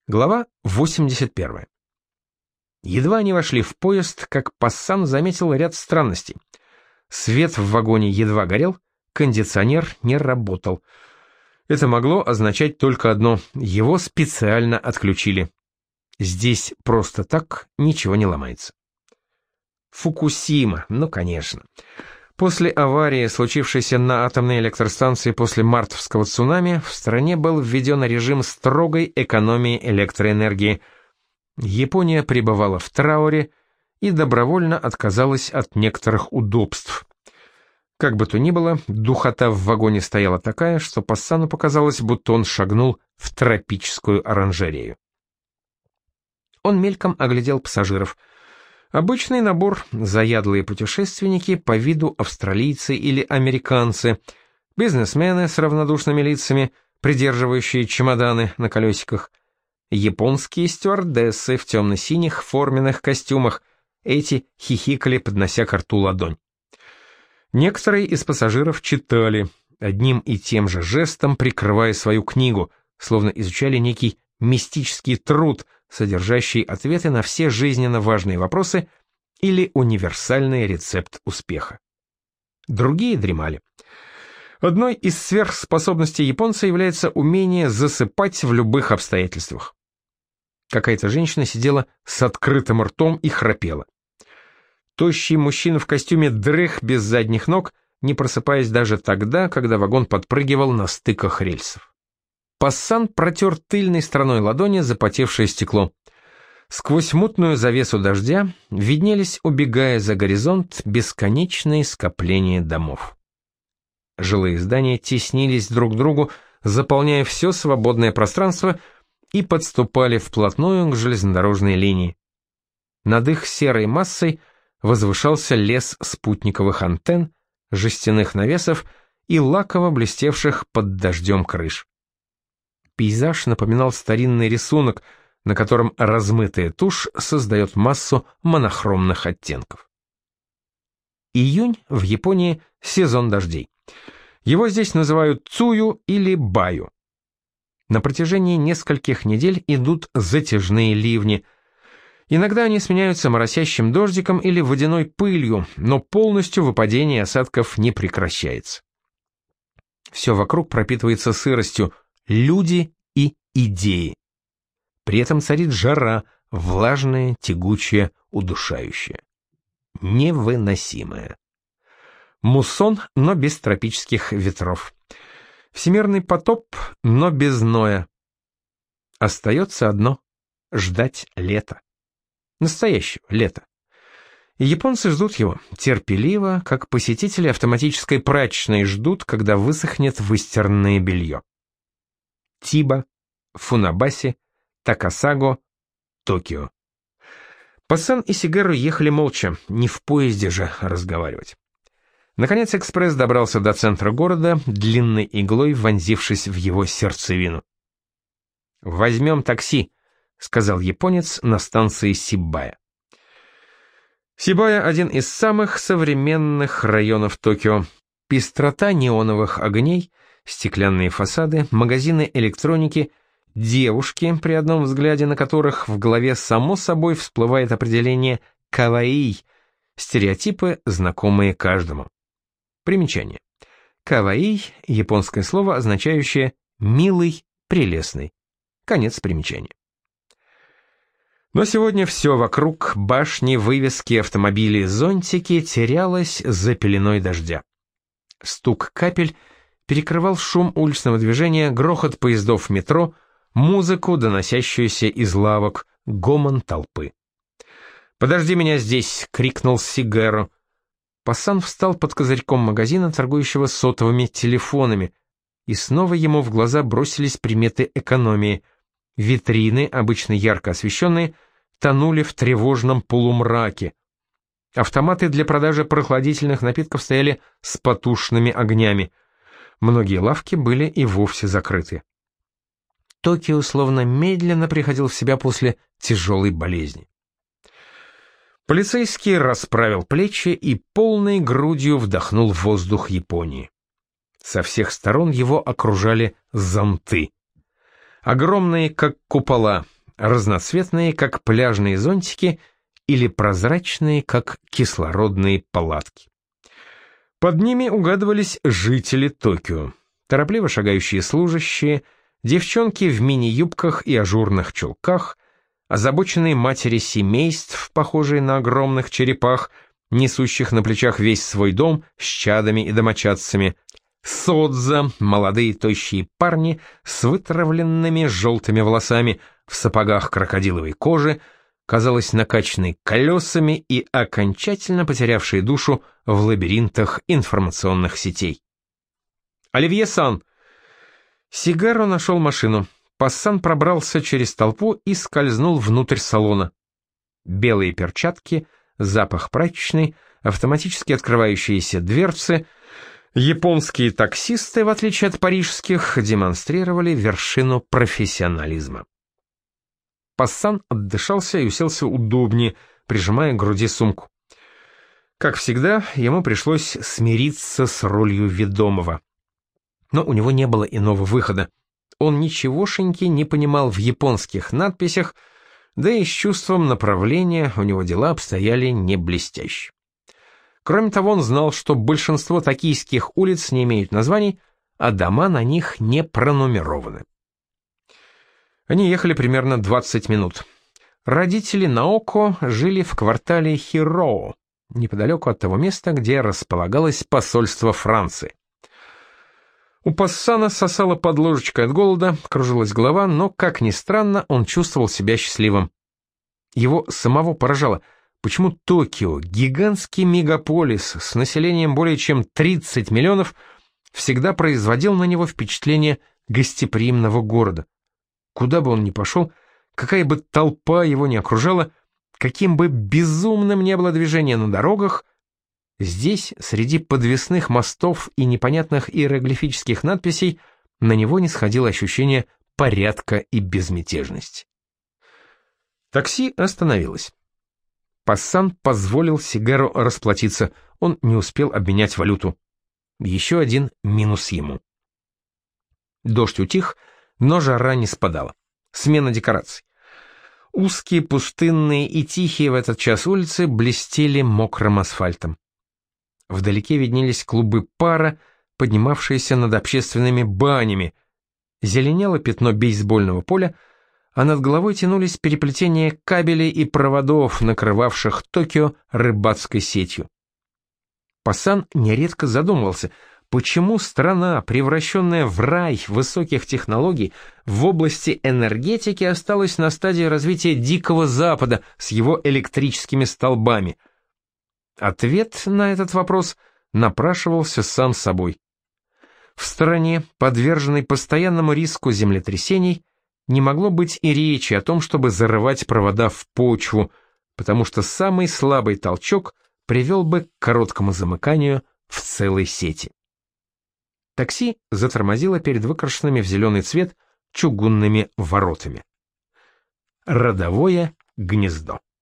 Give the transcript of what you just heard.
Глава 81. Едва они вошли в поезд, как Пассан заметил ряд странностей. Свет в вагоне едва горел, кондиционер не работал. Это могло означать только одно — его специально отключили. Здесь просто так ничего не ломается. Фукусима, ну конечно. После аварии, случившейся на атомной электростанции после мартовского цунами, в стране был введен режим строгой экономии электроэнергии. Япония пребывала в трауре и добровольно отказалась от некоторых удобств. Как бы то ни было, духота в вагоне стояла такая, что Пассану показалось, будто он шагнул в тропическую оранжерею. Он мельком оглядел пассажиров. Обычный набор: заядлые путешественники, по виду австралийцы или американцы, бизнесмены с равнодушными лицами, придерживающие чемоданы на колесиках, японские стюардессы в темно-синих форменных костюмах, эти хихикали, поднося ко рту ладонь. Некоторые из пассажиров читали, одним и тем же жестом прикрывая свою книгу, словно изучали некий мистический труд, содержащий ответы на все жизненно важные вопросы или универсальный рецепт успеха. Другие дремали. Одной из сверхспособностей японца является умение засыпать в любых обстоятельствах. Какая-то женщина сидела с открытым ртом и храпела. Тощий мужчина в костюме дрых без задних ног, не просыпаясь даже тогда, когда вагон подпрыгивал на стыках рельсов. Пассан протер тыльной стороной ладони запотевшее стекло. Сквозь мутную завесу дождя виднелись, убегая за горизонт, бесконечные скопления домов. Жилые здания теснились друг к другу, заполняя все свободное пространство, и подступали вплотную к железнодорожной линии. Над их серой массой возвышался лес спутниковых антенн, жестяных навесов и лаково блестевших под дождем крыш. Пейзаж напоминал старинный рисунок, на котором размытая тушь создает массу монохромных оттенков. Июнь в Японии — сезон дождей. Его здесь называют цую или баю. На протяжении нескольких недель идут затяжные ливни. Иногда они сменяются моросящим дождиком или водяной пылью, но полностью выпадение осадков не прекращается. Все вокруг пропитывается сыростью, люди и идеи. При этом царит жара, влажная, тягучая, удушающая. Невыносимая. Муссон, но без тропических ветров. Всемирный потоп, но без Ноя. Остается одно — ждать лета. Настоящего лета. И японцы ждут его терпеливо, как посетители автоматической прачечной ждут, когда высохнет выстиранное белье. Тиба, Фунабаси, Такасаго, Токио. Пассан и Сигеру ехали молча, не в поезде же разговаривать. Наконец экспресс добрался до центра города, длинной иглой вонзившись в его сердцевину. «Возьмем такси», — сказал японец на станции Сибая. Сибая — один из самых современных районов Токио. Пестрота неоновых огней, стеклянные фасады, магазины электроники, девушки, при одном взгляде на которых в голове само собой всплывает определение «каваи», стереотипы, знакомые каждому. Примечание. Каваи — японское слово, означающее «милый, прелестный». Конец примечания. Но сегодня все вокруг, башни, вывески, автомобили, зонтики, терялось за пеленой дождя. Стук капель перекрывал шум уличного движения, грохот поездов метро, музыку, доносящуюся из лавок, гомон толпы. «Подожди меня здесь!» — крикнул Сигеру. Пассан встал под козырьком магазина, торгующего сотовыми телефонами, и снова ему в глаза бросились приметы экономии. Витрины, обычно ярко освещенные, тонули в тревожном полумраке. Автоматы для продажи прохладительных напитков стояли с потушенными огнями. Многие лавки были и вовсе закрыты. Токио словно медленно приходил в себя после тяжелой болезни. Полицейский расправил плечи и полной грудью вдохнул воздух Японии. Со всех сторон его окружали зонты. Огромные, как купола, разноцветные, как пляжные зонтики, или прозрачные, как кислородные палатки. Под ними угадывались жители Токио, торопливо шагающие служащие, девчонки в мини-юбках и ажурных чулках, озабоченные матери семейств, похожие на огромных черепах, несущих на плечах весь свой дом с чадами и домочадцами, содза, молодые тощие парни с вытравленными желтыми волосами, в сапогах крокодиловой кожи, казалось, накачанные колесами и окончательно потерявшие душу в лабиринтах информационных сетей. «Оливье-сан!» Сигаро нашел машину. Пассан пробрался через толпу и скользнул внутрь салона. Белые перчатки, запах прачечной, автоматически открывающиеся дверцы. Японские таксисты, в отличие от парижских, демонстрировали вершину профессионализма. Пассан отдышался и уселся удобнее, прижимая к груди сумку. Как всегда, ему пришлось смириться с ролью ведомого. Но у него не было иного выхода. Он ничегошеньки не понимал в японских надписях, да и с чувством направления у него дела обстояли не блестяще. Кроме того, он знал, что большинство токийских улиц не имеют названий, а дома на них не пронумерованы. Они ехали примерно 20 минут. Родители Наоко жили в квартале Хироу, неподалеку от того места, где располагалось посольство Франции. У Пассана сосало под ложечкой от голода, кружилась голова, но, как ни странно, он чувствовал себя счастливым. Его самого поражало, почему Токио, гигантский мегаполис с населением более чем 30 миллионов, всегда производил на него впечатление гостеприимного города. Куда бы он ни пошел, какая бы толпа его ни окружала, каким бы безумным ни было движение на дорогах, здесь, среди подвесных мостов и непонятных иероглифических надписей, на него не сходило ощущение порядка и безмятежности. Такси остановилось. Пассан позволил Сигаро расплатиться, он не успел обменять валюту. Еще один минус ему. Дождь утих, но жара не спадала. Смена декораций. Узкие, пустынные и тихие в этот час улицы блестели мокрым асфальтом. Вдалеке виднелись клубы пара, поднимавшиеся над общественными банями. Зеленело пятно бейсбольного поля, а над головой тянулись переплетения кабелей и проводов, накрывавших Токио рыбацкой сетью. Пассан нередко задумывался, почему страна, превращенная в рай высоких технологий, в области энергетики осталась на стадии развития Дикого Запада с его электрическими столбами. Ответ на этот вопрос напрашивался сам собой. В стране, подверженной постоянному риску землетрясений, не могло быть и речи о том, чтобы зарывать провода в почву, потому что самый слабый толчок привел бы к короткому замыканию в целой сети. Такси затормозило перед выкрашенными в зеленый цвет чугунными воротами. Родовое гнездо.